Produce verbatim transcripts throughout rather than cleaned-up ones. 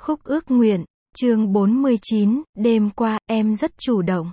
Khúc ước nguyện, chương bốn mươi chín, đêm qua, em rất chủ động.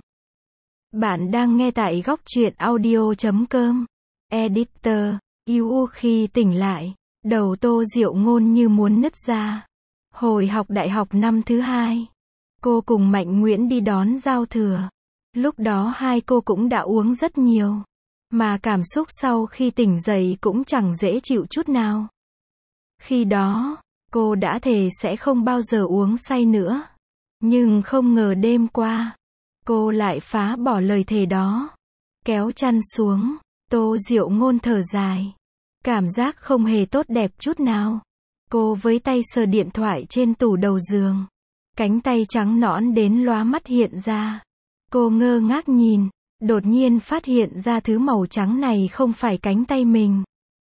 Bạn đang nghe tại góc truyện audio chấm com. Editor, u u khi tỉnh lại, đầu Tô Diệu Ngôn như muốn nứt ra. Hồi học đại học năm thứ hai, cô cùng Mạnh Nguyễn đi đón giao thừa. Lúc đó hai cô cũng đã uống rất nhiều. Mà cảm xúc sau khi tỉnh dậy cũng chẳng dễ chịu chút nào. Khi đó, cô đã thề sẽ không bao giờ uống say nữa. Nhưng không ngờ đêm qua, cô lại phá bỏ lời thề đó. Kéo chăn xuống, Tô Diệu Ngôn thở dài. Cảm giác không hề tốt đẹp chút nào. Cô với tay sờ điện thoại trên tủ đầu giường. Cánh tay trắng nõn đến lóa mắt hiện ra. Cô ngơ ngác nhìn, đột nhiên phát hiện ra thứ màu trắng này không phải cánh tay mình,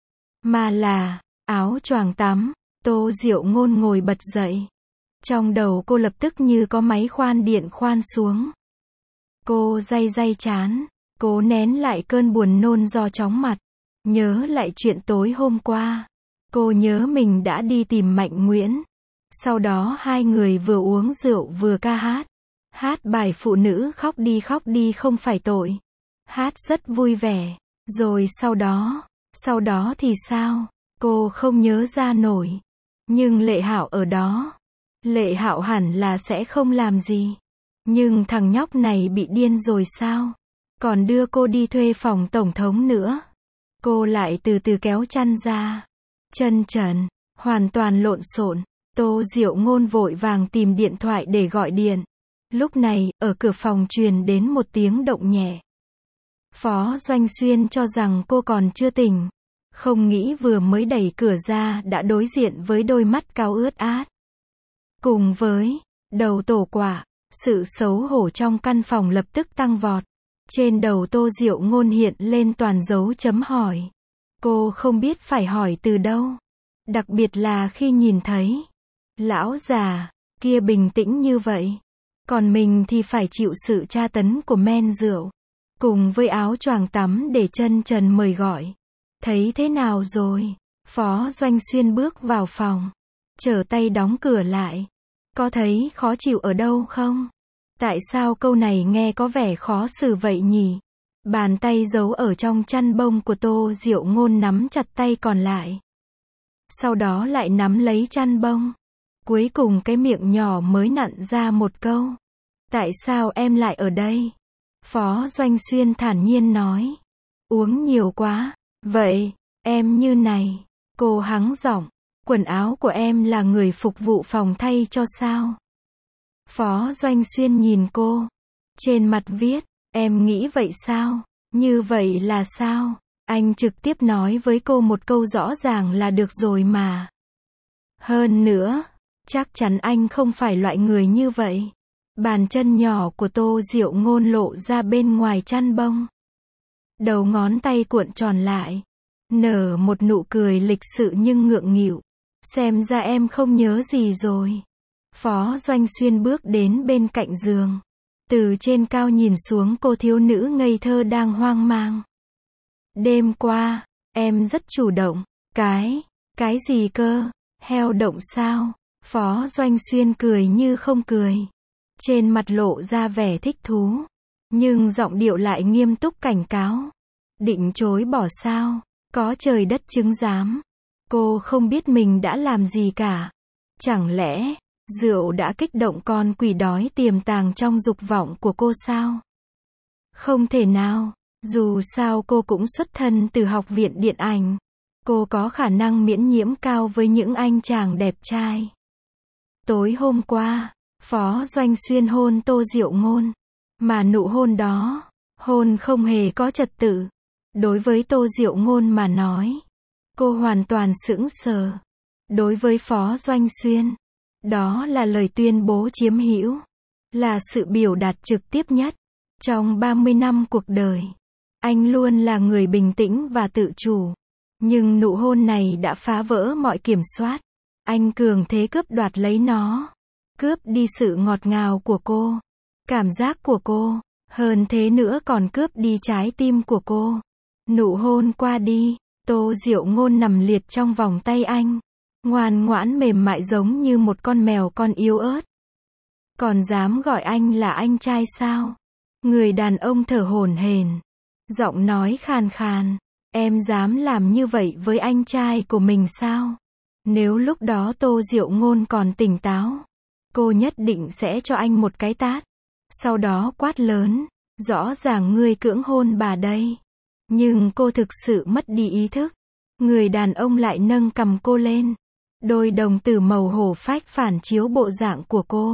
mà là áo choàng tắm. Tô Diệu Ngôn ngồi bật dậy. Trong đầu cô lập tức như có máy khoan điện khoan xuống. Cô day day trán, cố nén lại cơn buồn nôn do chóng mặt. Nhớ lại chuyện tối hôm qua. Cô nhớ mình đã đi tìm Mạnh Nguyễn. Sau đó hai người vừa uống rượu vừa ca hát. Hát bài phụ nữ khóc đi khóc đi không phải tội. Hát rất vui vẻ. Rồi sau đó, sau đó thì sao? Cô không nhớ ra nổi. Nhưng Lệ Hạo ở đó. Lệ Hạo hẳn là sẽ không làm gì. Nhưng thằng nhóc này bị điên rồi sao? Còn đưa cô đi thuê phòng tổng thống nữa. Cô lại từ từ kéo chăn ra. Chân trần, hoàn toàn lộn xộn. Tô Diệu Ngôn vội vàng tìm điện thoại để gọi điện. Lúc này, ở cửa phòng truyền đến một tiếng động nhẹ. Phó Doanh Xuyên cho rằng cô còn chưa tỉnh. Không nghĩ vừa mới đẩy cửa ra đã đối diện với đôi mắt cao ướt át. Cùng với đầu tổ quả, sự xấu hổ trong căn phòng lập tức tăng vọt. Trên đầu Tô Diệu Ngôn hiện lên toàn dấu chấm hỏi. Cô không biết phải hỏi từ đâu. Đặc biệt là khi nhìn thấy lão già kia bình tĩnh như vậy. Còn mình thì phải chịu sự tra tấn của men rượu. Cùng với áo choàng tắm để chân trần mời gọi. Thấy thế nào rồi? Phó Doanh Xuyên bước vào phòng. Trở tay đóng cửa lại. Có thấy khó chịu ở đâu không? Tại sao câu này nghe có vẻ khó xử vậy nhỉ? Bàn tay giấu ở trong chăn bông của Tô Diệu Ngôn nắm chặt tay còn lại. Sau đó lại nắm lấy chăn bông. Cuối cùng cái miệng nhỏ mới nặn ra một câu. Tại sao em lại ở đây? Phó Doanh Xuyên thản nhiên nói. Uống nhiều quá. Vậy, em như này. Cô hắng giọng. Quần áo của em là người phục vụ phòng thay cho sao? Phó Doanh Xuyên nhìn cô. Trên mặt viết, em nghĩ vậy sao? Như vậy là sao? Anh trực tiếp nói với cô một câu rõ ràng là được rồi mà. Hơn nữa, chắc chắn anh không phải loại người như vậy. Bàn chân nhỏ của Tô Diệu Ngôn lộ ra bên ngoài chăn bông. Đầu ngón tay cuộn tròn lại. Nở một nụ cười lịch sự nhưng ngượng nghịu. Xem ra em không nhớ gì rồi. Phó Doanh Xuyên bước đến bên cạnh giường. Từ trên cao nhìn xuống cô thiếu nữ ngây thơ đang hoang mang. Đêm qua, em rất chủ động. Cái, cái gì cơ? Heo động sao? Phó Doanh Xuyên cười như không cười. Trên mặt lộ ra vẻ thích thú. Nhưng giọng điệu lại nghiêm túc cảnh cáo. Định chối bỏ sao? Có trời đất chứng giám. Cô không biết mình đã làm gì cả. Chẳng lẽ, rượu đã kích động con quỷ đói tiềm tàng trong dục vọng của cô sao? Không thể nào. Dù sao cô cũng xuất thân từ học viện điện ảnh. Cô có khả năng miễn nhiễm cao với những anh chàng đẹp trai. Tối hôm qua, Phó Doanh Xuyên hôn Tô Diệu Ngôn. Mà nụ hôn đó, hôn không hề có trật tự. Đối với Tô Diệu Ngôn mà nói, cô hoàn toàn sững sờ. Đối với Phó Doanh Xuyên, đó là lời tuyên bố chiếm hữu. Là sự biểu đạt trực tiếp nhất. Trong ba mươi năm cuộc đời, anh luôn là người bình tĩnh và tự chủ. Nhưng nụ hôn này đã phá vỡ mọi kiểm soát. Anh cường thế cướp đoạt lấy nó. Cướp đi sự ngọt ngào của cô. Cảm giác của cô. Hơn thế nữa còn cướp đi trái tim của cô. Nụ hôn qua đi, Tô Diệu Ngôn nằm liệt trong vòng tay anh. ngoan ngoãn mềm mại giống như một con mèo con yếu ớt. Còn dám gọi anh là anh trai sao? Người đàn ông thở hổn hển, giọng nói khàn khàn, em dám làm như vậy với anh trai của mình sao? Nếu lúc đó Tô Diệu Ngôn còn tỉnh táo, cô nhất định sẽ cho anh một cái tát. Sau đó quát lớn, rõ ràng ngươi cưỡng hôn bà đây. Nhưng cô thực sự mất đi ý thức. Người đàn ông lại nâng cằm cô lên. Đôi đồng tử màu hổ phách phản chiếu bộ dạng của cô.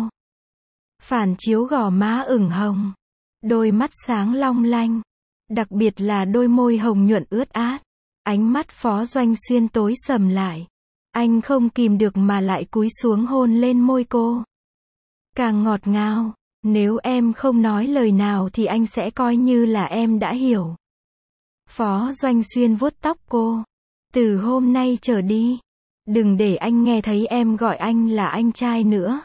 Phản chiếu gò má ửng hồng. Đôi mắt sáng long lanh. Đặc biệt là đôi môi hồng nhuận ướt át. Ánh mắt Phó Doanh Xuyên tối sầm lại. Anh không kìm được mà lại cúi xuống hôn lên môi cô. Càng ngọt ngào. Nếu em không nói lời nào thì anh sẽ coi như là em đã hiểu. Phó Doanh Xuyên vuốt tóc cô. Từ hôm nay trở đi, đừng để anh nghe thấy em gọi anh là anh trai nữa.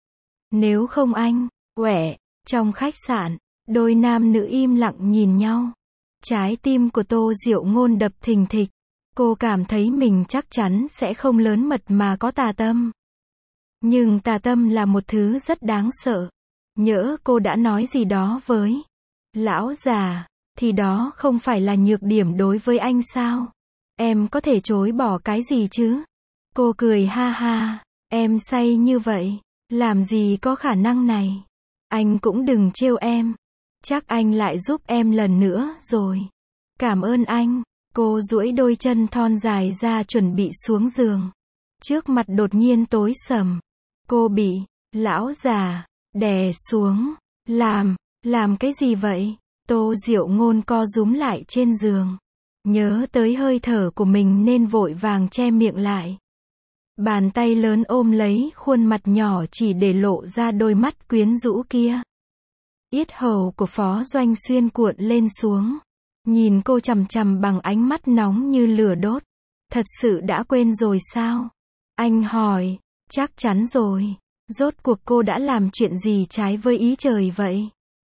Nếu không anh, quẻ. Trong khách sạn, đôi nam nữ im lặng nhìn nhau. Trái tim của Tô Diệu Ngôn đập thình thịch. Cô cảm thấy mình chắc chắn sẽ không lớn mật mà có tà tâm. Nhưng tà tâm là một thứ rất đáng sợ. Nhỡ cô đã nói gì đó với lão già, thì đó không phải là nhược điểm đối với anh sao? Em có thể chối bỏ cái gì chứ? Cô cười ha ha, em say như vậy, làm gì có khả năng này? Anh cũng đừng trêu em. Chắc anh lại giúp em lần nữa rồi. Cảm ơn anh. Cô duỗi đôi chân thon dài ra chuẩn bị xuống giường. Trước mặt đột nhiên tối sầm. Cô bị lão già đè xuống. Làm, làm cái gì vậy? Tô Diệu Ngôn co rúm lại trên giường. Nhớ tới hơi thở của mình nên vội vàng che miệng lại. Bàn tay lớn ôm lấy khuôn mặt nhỏ chỉ để lộ ra đôi mắt quyến rũ kia. Yết hầu của Phó Doanh Xuyên cuộn lên xuống. Nhìn cô chằm chằm bằng ánh mắt nóng như lửa đốt. Thật sự đã quên rồi sao? Anh hỏi. Chắc chắn rồi. Rốt cuộc cô đã làm chuyện gì trái với ý trời vậy?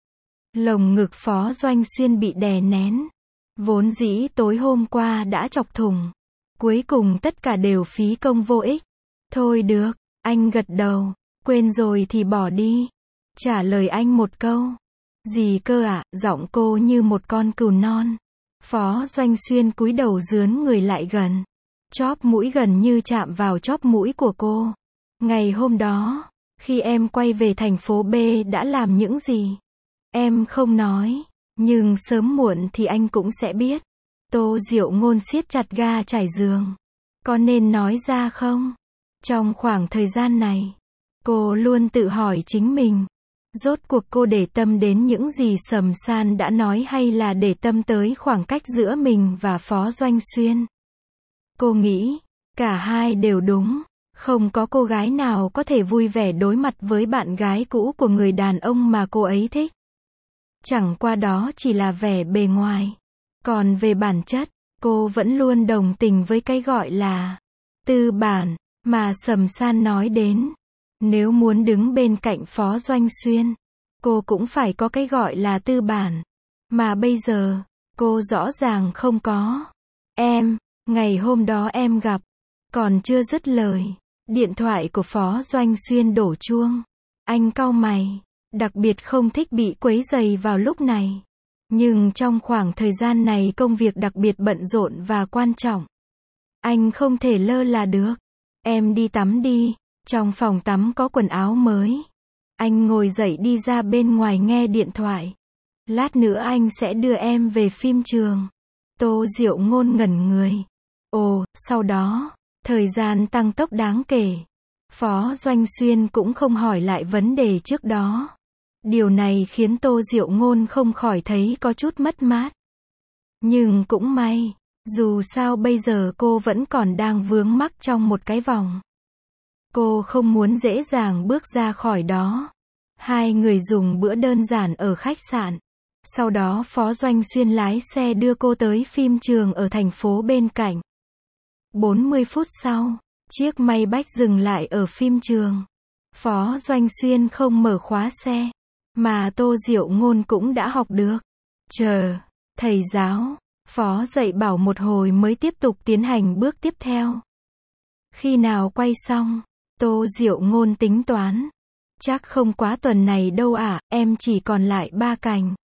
Lồng ngực Phó Doanh Xuyên bị đè nén. Vốn dĩ tối hôm qua đã chọc thủng. Cuối cùng tất cả đều phí công vô ích. Thôi được, anh gật đầu. Quên rồi thì bỏ đi. Trả lời anh một câu. Gì cơ ạ? Giọng cô như một con cừu non. Phó Doanh Xuyên cúi đầu dướn người lại gần. Chóp mũi gần như chạm vào chóp mũi của cô. Ngày hôm đó, khi em quay về thành phố B đã làm những gì? Em không nói, nhưng sớm muộn thì anh cũng sẽ biết. Tô Diệu Ngôn siết chặt ga trải giường. Có nên nói ra không? Trong khoảng thời gian này, cô luôn tự hỏi chính mình. Rốt cuộc cô để tâm đến những gì Sầm San đã nói hay là để tâm tới khoảng cách giữa mình và Phó Doanh Xuyên? Cô nghĩ, cả hai đều đúng. Không có cô gái nào có thể vui vẻ đối mặt với bạn gái cũ của người đàn ông mà cô ấy thích. Chẳng qua đó chỉ là vẻ bề ngoài. Còn về bản chất, cô vẫn luôn đồng tình với cái gọi là tư bản mà Sầm San nói đến. Nếu muốn đứng bên cạnh Phó Doanh Xuyên, cô cũng phải có cái gọi là tư bản. Mà bây giờ, cô rõ ràng không có. Em, ngày hôm đó em gặp, còn chưa dứt lời. Điện thoại của Phó Doanh Xuyên đổ chuông. Anh cau mày, đặc biệt không thích bị quấy rầy vào lúc này. Nhưng trong khoảng thời gian này công việc đặc biệt bận rộn và quan trọng. Anh không thể lơ là được. Em đi tắm đi, trong phòng tắm có quần áo mới. Anh ngồi dậy đi ra bên ngoài nghe điện thoại. Lát nữa anh sẽ đưa em về phim trường. Tô Diệu Ngôn ngẩn người. Ồ, sau đó, thời gian tăng tốc đáng kể. Phó Doanh Xuyên cũng không hỏi lại vấn đề trước đó. Điều này khiến Tô Diệu Ngôn không khỏi thấy có chút mất mát. Nhưng cũng may, dù sao bây giờ cô vẫn còn đang vướng mắc trong một cái vòng. Cô không muốn dễ dàng bước ra khỏi đó. Hai người dùng bữa đơn giản ở khách sạn. Sau đó Phó Doanh Xuyên lái xe đưa cô tới phim trường ở thành phố bên cạnh. bốn mươi phút sau, chiếc Maybach dừng lại ở phim trường. Phó Doanh Xuyên không mở khóa xe, mà Tô Diệu Ngôn cũng đã học được. Chờ, thầy giáo, Phó dạy bảo một hồi mới tiếp tục tiến hành bước tiếp theo. Khi nào quay xong? Tô Diệu Ngôn tính toán. Chắc không quá tuần này đâu ạ, à, em chỉ còn lại ba cảnh.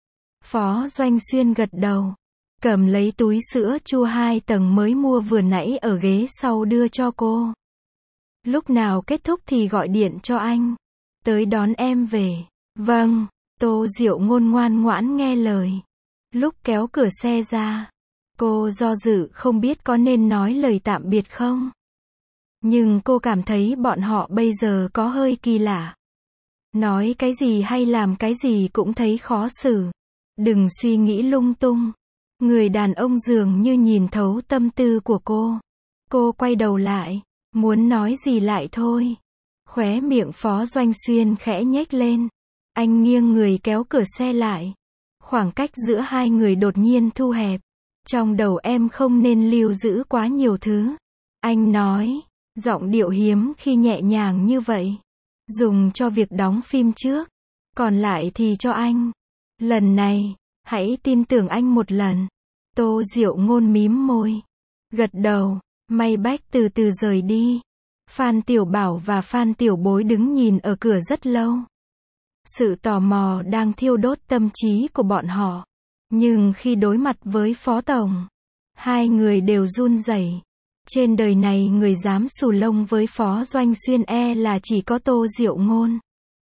Phó Doanh Xuyên gật đầu. Cầm lấy túi sữa chua hai tầng mới mua vừa nãy ở ghế sau đưa cho cô. Lúc nào kết thúc thì gọi điện cho anh. Tới đón em về. Vâng, Tô Diệu Ngôn ngoan ngoãn nghe lời. Lúc kéo cửa xe ra, cô do dự không biết có nên nói lời tạm biệt không. Nhưng cô cảm thấy bọn họ bây giờ có hơi kỳ lạ. Nói cái gì hay làm cái gì cũng thấy khó xử. Đừng suy nghĩ lung tung. Người đàn ông dường như nhìn thấu tâm tư của cô. Cô quay đầu lại, muốn nói gì lại thôi. Khóe miệng Phó Doanh Xuyên khẽ nhếch lên. Anh nghiêng người kéo cửa xe lại. Khoảng cách giữa hai người đột nhiên thu hẹp. Trong đầu em không nên lưu giữ quá nhiều thứ. Anh nói, giọng điệu hiếm khi nhẹ nhàng như vậy. Dùng cho việc đóng phim trước. Còn lại thì cho anh. Lần này, hãy tin tưởng anh một lần. Tô Diệu Ngôn mím môi. Gật đầu, Maybach từ từ rời đi. Phan Tiểu Bảo và Phan Tiểu Bối đứng nhìn ở cửa rất lâu. Sự tò mò đang thiêu đốt tâm trí của bọn họ. Nhưng khi đối mặt với Phó Tổng, hai người đều run rẩy. Trên đời này người dám xù lông với Phó Doanh Xuyên e là chỉ có Tô Diệu Ngôn.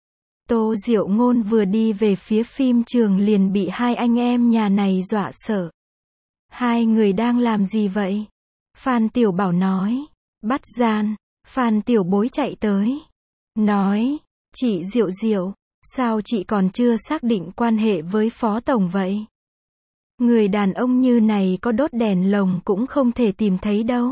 Tô Diệu Ngôn vừa đi về phía phim trường liền bị hai anh em nhà này dọa sợ. Hai người đang làm gì vậy? Phan Tiểu Bảo nói. Bắt gian. Phan Tiểu Bối chạy tới. Nói. Chị Diệu Diệu, sao chị còn chưa xác định quan hệ với Phó Tổng vậy? Người đàn ông như này có đốt đèn lồng cũng không thể tìm thấy đâu.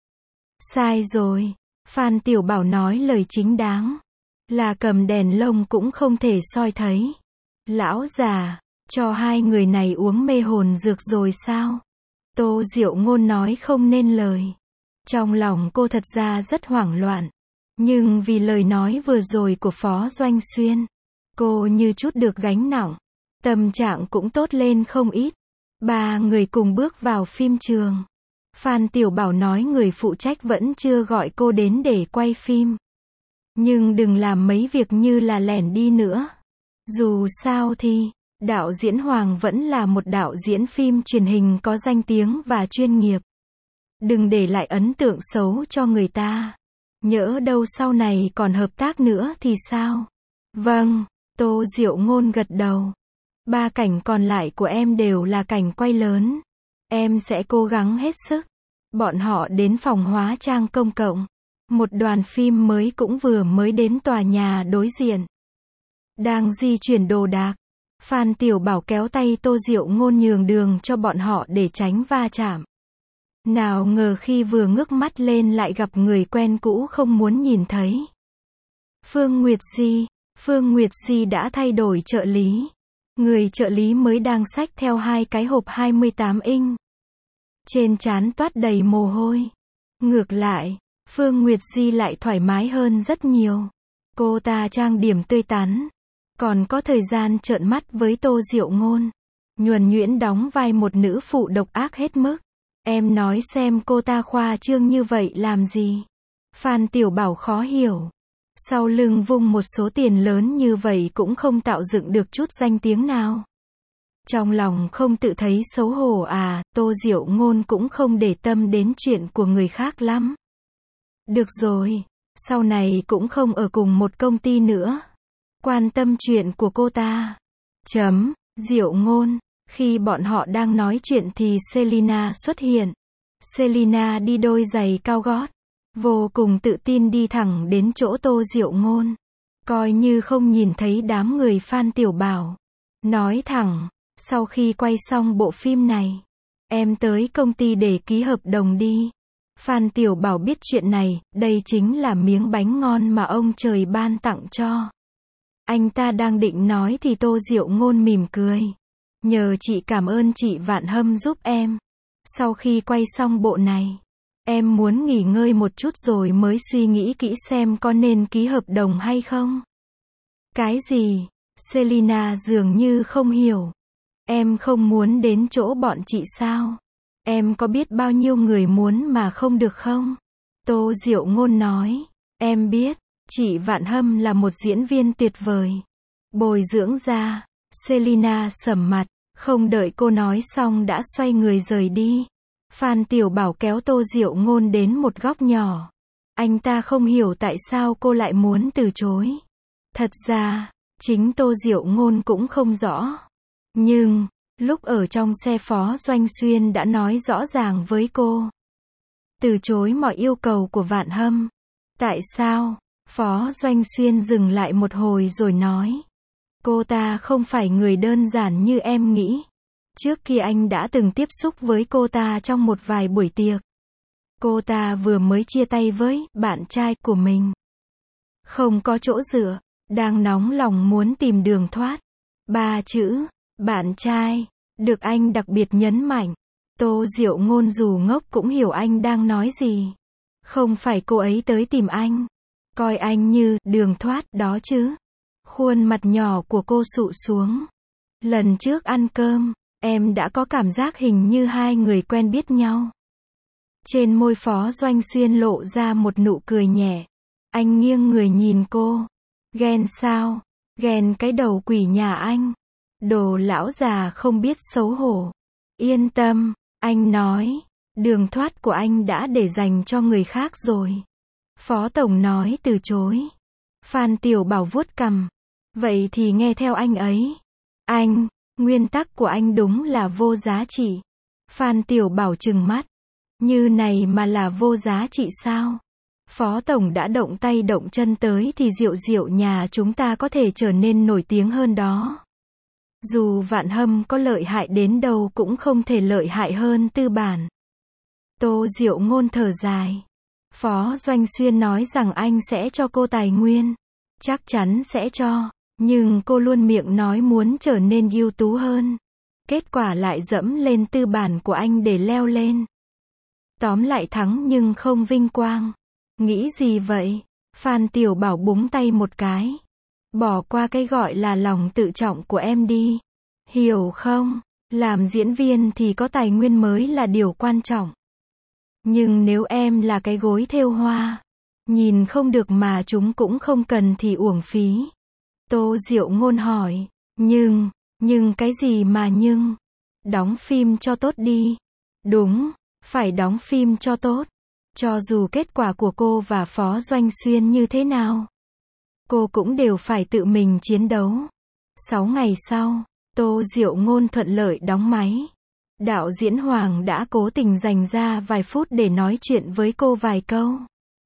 Sai rồi. Phan Tiểu Bảo nói lời chính đáng. Là cầm đèn lồng cũng không thể soi thấy. Lão già, cho hai người này uống mê hồn dược rồi sao? Tô Diệu Ngôn nói không nên lời. Trong lòng cô thật ra rất hoảng loạn. Nhưng vì lời nói vừa rồi của Phó Doanh Xuyên, cô như chút được gánh nặng. Tâm trạng cũng tốt lên không ít. Ba người cùng bước vào phim trường. Phan Tiểu Bảo nói người phụ trách vẫn chưa gọi cô đến để quay phim. Nhưng đừng làm mấy việc như là lẻn đi nữa. Dù sao thì, đạo diễn Hoàng vẫn là một đạo diễn phim truyền hình có danh tiếng và chuyên nghiệp. Đừng để lại ấn tượng xấu cho người ta. Nhỡ đâu sau này còn hợp tác nữa thì sao? Vâng, Tô Diệu Ngôn gật đầu. Ba cảnh còn lại của em đều là cảnh quay lớn. Em sẽ cố gắng hết sức. Bọn họ đến phòng hóa trang công cộng. Một đoàn phim mới cũng vừa mới đến tòa nhà đối diện. Đang di chuyển đồ đạc. Phan Tiểu Bảo kéo tay Tô Diệu Ngôn nhường đường cho bọn họ để tránh va chạm. Nào ngờ khi vừa ngước mắt lên lại gặp người quen cũ không muốn nhìn thấy. Phương Nguyệt Di. Phương Nguyệt Di đã thay đổi trợ lý. Người trợ lý mới đang xách theo hai cái hộp hai mươi tám inch. Trên trán toát đầy mồ hôi. Ngược lại, Phương Nguyệt Di lại thoải mái hơn rất nhiều. Cô ta trang điểm tươi tắn. Còn có thời gian trợn mắt với Tô Diệu Ngôn. Nhuần nhuyễn đóng vai một nữ phụ độc ác hết mức. Em nói xem cô ta khoa trương như vậy làm gì? Phan Tiểu Bảo khó hiểu. Sau lưng vung một số tiền lớn như vậy cũng không tạo dựng được chút danh tiếng nào. Trong lòng không tự thấy xấu hổ à? Tô Diệu Ngôn cũng không để tâm đến chuyện của người khác lắm. Được rồi, sau này cũng không ở cùng một công ty nữa. Quan tâm chuyện của cô ta. Chấm, Diệu Ngôn. Khi bọn họ đang nói chuyện thì Selina xuất hiện. Selina đi đôi giày cao gót. Vô cùng tự tin đi thẳng đến chỗ Tô Diệu Ngôn. Coi như không nhìn thấy đám người Phan Tiểu Bảo. Nói thẳng, sau khi quay xong bộ phim này, em tới công ty để ký hợp đồng đi. Phan Tiểu Bảo biết chuyện này, đây chính là miếng bánh ngon mà ông trời ban tặng cho. Anh ta đang định nói thì Tô Diệu Ngôn mỉm cười. Nhờ chị cảm ơn chị Vạn Hâm giúp em. Sau khi quay xong bộ này, em muốn nghỉ ngơi một chút rồi mới suy nghĩ kỹ xem có nên ký hợp đồng hay không. Cái gì? Selina dường như không hiểu. Em không muốn đến chỗ bọn chị sao? Em có biết bao nhiêu người muốn mà không được không? Tô Diệu Ngôn nói, em biết, chị Vạn Hâm là một diễn viên tuyệt vời. Bồi dưỡng ra. Selina sầm mặt, không đợi cô nói xong đã xoay người rời đi. Phan Tiểu Bảo kéo Tô Diệu Ngôn đến một góc nhỏ. Anh ta không hiểu tại sao cô lại muốn từ chối. Thật ra, chính Tô Diệu Ngôn cũng không rõ. Nhưng, lúc ở trong xe Phó Doanh Xuyên đã nói rõ ràng với cô. Từ chối mọi yêu cầu của Vạn Hâm. Tại sao? Phó Doanh Xuyên dừng lại một hồi rồi nói. Cô ta không phải người đơn giản như em nghĩ. Trước kia anh đã từng tiếp xúc với cô ta trong một vài buổi tiệc. Cô ta vừa mới chia tay với bạn trai của mình. Không có chỗ dựa, đang nóng lòng muốn tìm đường thoát. Ba chữ, bạn trai, được anh đặc biệt nhấn mạnh. Tô Diệu Ngôn dù ngốc cũng hiểu anh đang nói gì. Không phải cô ấy tới tìm anh. Coi anh như đường thoát đó chứ. Khuôn mặt nhỏ của cô sụ xuống. Lần trước ăn cơm, em đã có cảm giác hình như hai người quen biết nhau. Trên môi Phó Doanh Xuyên lộ ra một nụ cười nhẹ. Anh nghiêng người nhìn cô. Ghen sao? Ghen cái đầu quỷ nhà anh. Đồ lão già không biết xấu hổ. Yên tâm, anh nói. Đường thoát của anh đã để dành cho người khác rồi. Phó Tổng nói từ chối. Phan Tiểu Bảo vuốt cằm. Vậy thì nghe theo anh ấy. Anh, nguyên tắc của anh đúng là vô giá trị. Phan Tiểu Bảo trừng mắt. Như này mà là vô giá trị sao? Phó Tổng đã động tay động chân tới thì Diệu Diệu nhà chúng ta có thể trở nên nổi tiếng hơn đó. Dù Vạn Hâm có lợi hại đến đâu cũng không thể lợi hại hơn tư bản. Tô Diệu Ngôn thở dài. Phó Doanh Xuyên nói rằng anh sẽ cho cô tài nguyên. Chắc chắn sẽ cho. Nhưng cô luôn miệng nói muốn trở nên ưu tú hơn. Kết quả lại dẫm lên tư bản của anh để leo lên. Tóm lại thắng nhưng không vinh quang. Nghĩ gì vậy? Phan Tiểu Bảo búng tay một cái. Bỏ qua cái gọi là lòng tự trọng của em đi. Hiểu không? Làm diễn viên thì có tài nguyên mới là điều quan trọng. Nhưng nếu em là cái gối thêu hoa, nhìn không được mà chúng cũng không cần thì uổng phí. Tô Diệu Ngôn hỏi. Nhưng, nhưng cái gì mà nhưng? Đóng phim cho tốt đi. Đúng, phải đóng phim cho tốt. Cho dù kết quả của cô và Phó Doanh Xuyên như thế nào, cô cũng đều phải tự mình chiến đấu. Sáu ngày sau, Tô Diệu Ngôn thuận lợi đóng máy. Đạo diễn Hoàng đã cố tình dành ra vài phút để nói chuyện với cô vài câu.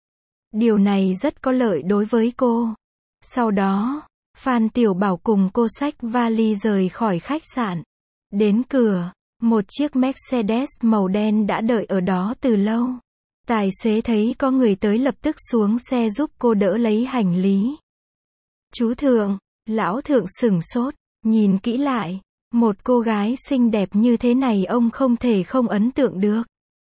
Điều này rất có lợi đối với cô. Sau đó, Phan Tiểu Bảo cùng cô xách vali rời khỏi khách sạn. Đến cửa, một chiếc Mercedes màu đen đã đợi ở đó từ lâu. Tài xế thấy có người tới lập tức xuống xe giúp cô đỡ lấy hành lý. Chú Thượng, lão Thượng sửng sốt, nhìn kỹ lại. Một cô gái xinh đẹp như thế này ông không thể không ấn tượng được.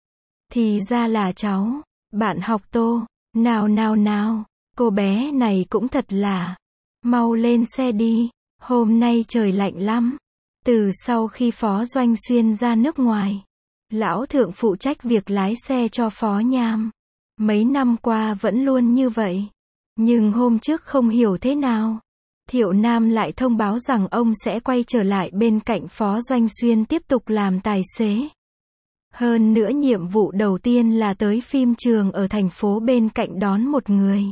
Thì ra là cháu, bạn học Tô. Nào nào nào, cô bé này cũng thật là. Mau lên xe đi, hôm nay trời lạnh lắm. Từ sau khi Phó Doanh Xuyên ra nước ngoài, lão Thượng phụ trách việc lái xe cho Phó Nham. Mấy năm qua vẫn luôn như vậy. Nhưng hôm trước không hiểu thế nào, Thiệu Nam lại thông báo rằng ông sẽ quay trở lại bên cạnh Phó Doanh Xuyên tiếp tục làm tài xế. Hơn nữa nhiệm vụ đầu tiên là tới phim trường ở thành phố bên cạnh đón một người.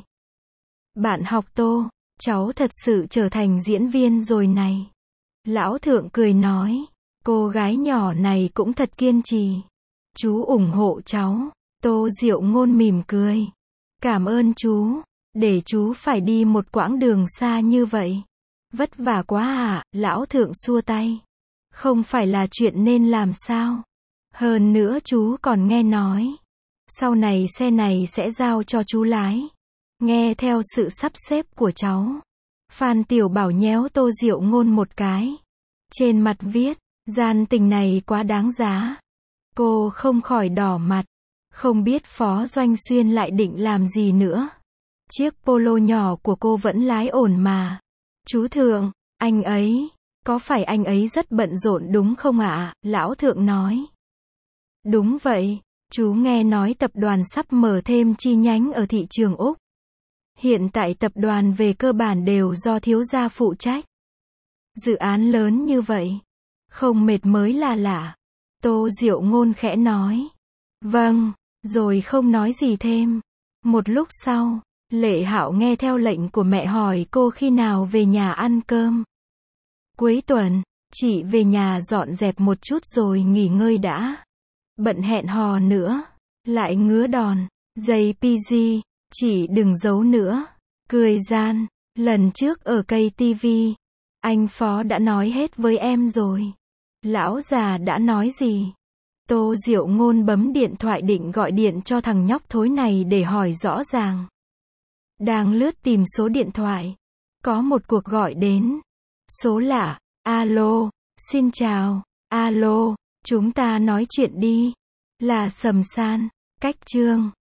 Bạn học Tô, cháu thật sự trở thành diễn viên rồi này. Lão Thượng cười nói, cô gái nhỏ này cũng thật kiên trì. Chú ủng hộ cháu. Tô Diệu Ngôn mỉm cười. Cảm ơn chú, để chú phải đi một quãng đường xa như vậy. Vất vả quá à, lão Thượng xua tay. Không phải là chuyện nên làm sao. Hơn nữa chú còn nghe nói, sau này xe này sẽ giao cho chú lái. Nghe theo sự sắp xếp của cháu. Phan Tiểu Bảo nhéo Tô Diệu Ngôn một cái. Trên mặt viết, gian tình này quá đáng giá. Cô không khỏi đỏ mặt. Không biết Phó Doanh Xuyên lại định làm gì nữa. Chiếc polo nhỏ của cô vẫn lái ổn mà. Chú Thượng, anh ấy, có phải anh ấy rất bận rộn đúng không ạ? Lão Thượng nói. Đúng vậy, Chú nghe nói tập đoàn sắp mở thêm chi nhánh ở thị trường Úc. Hiện tại tập đoàn về cơ bản đều do thiếu gia phụ trách. Dự án lớn như vậy, không mệt mới là lạ. Tô Diệu Ngôn khẽ nói. Vâng, rồi không nói gì thêm. Một lúc sau, Lệ Hạo nghe theo lệnh của mẹ hỏi cô khi nào về nhà ăn cơm. Cuối tuần, chị về nhà dọn dẹp một chút rồi nghỉ ngơi đã. Bận hẹn hò nữa, lại ngứa đòn. Giây pê giê, chị đừng giấu nữa. Cười gian, lần trước ở cây tivi, anh Phó đã nói hết với em rồi. Lão già đã nói gì? Tô Diệu Ngôn bấm điện thoại định gọi điện cho thằng nhóc thối này để hỏi rõ ràng. Đang lướt tìm số điện thoại. Có một cuộc gọi đến. Số lạ. Alo, xin chào. Alo, chúng ta nói chuyện đi. Là Sầm San. Cách chương.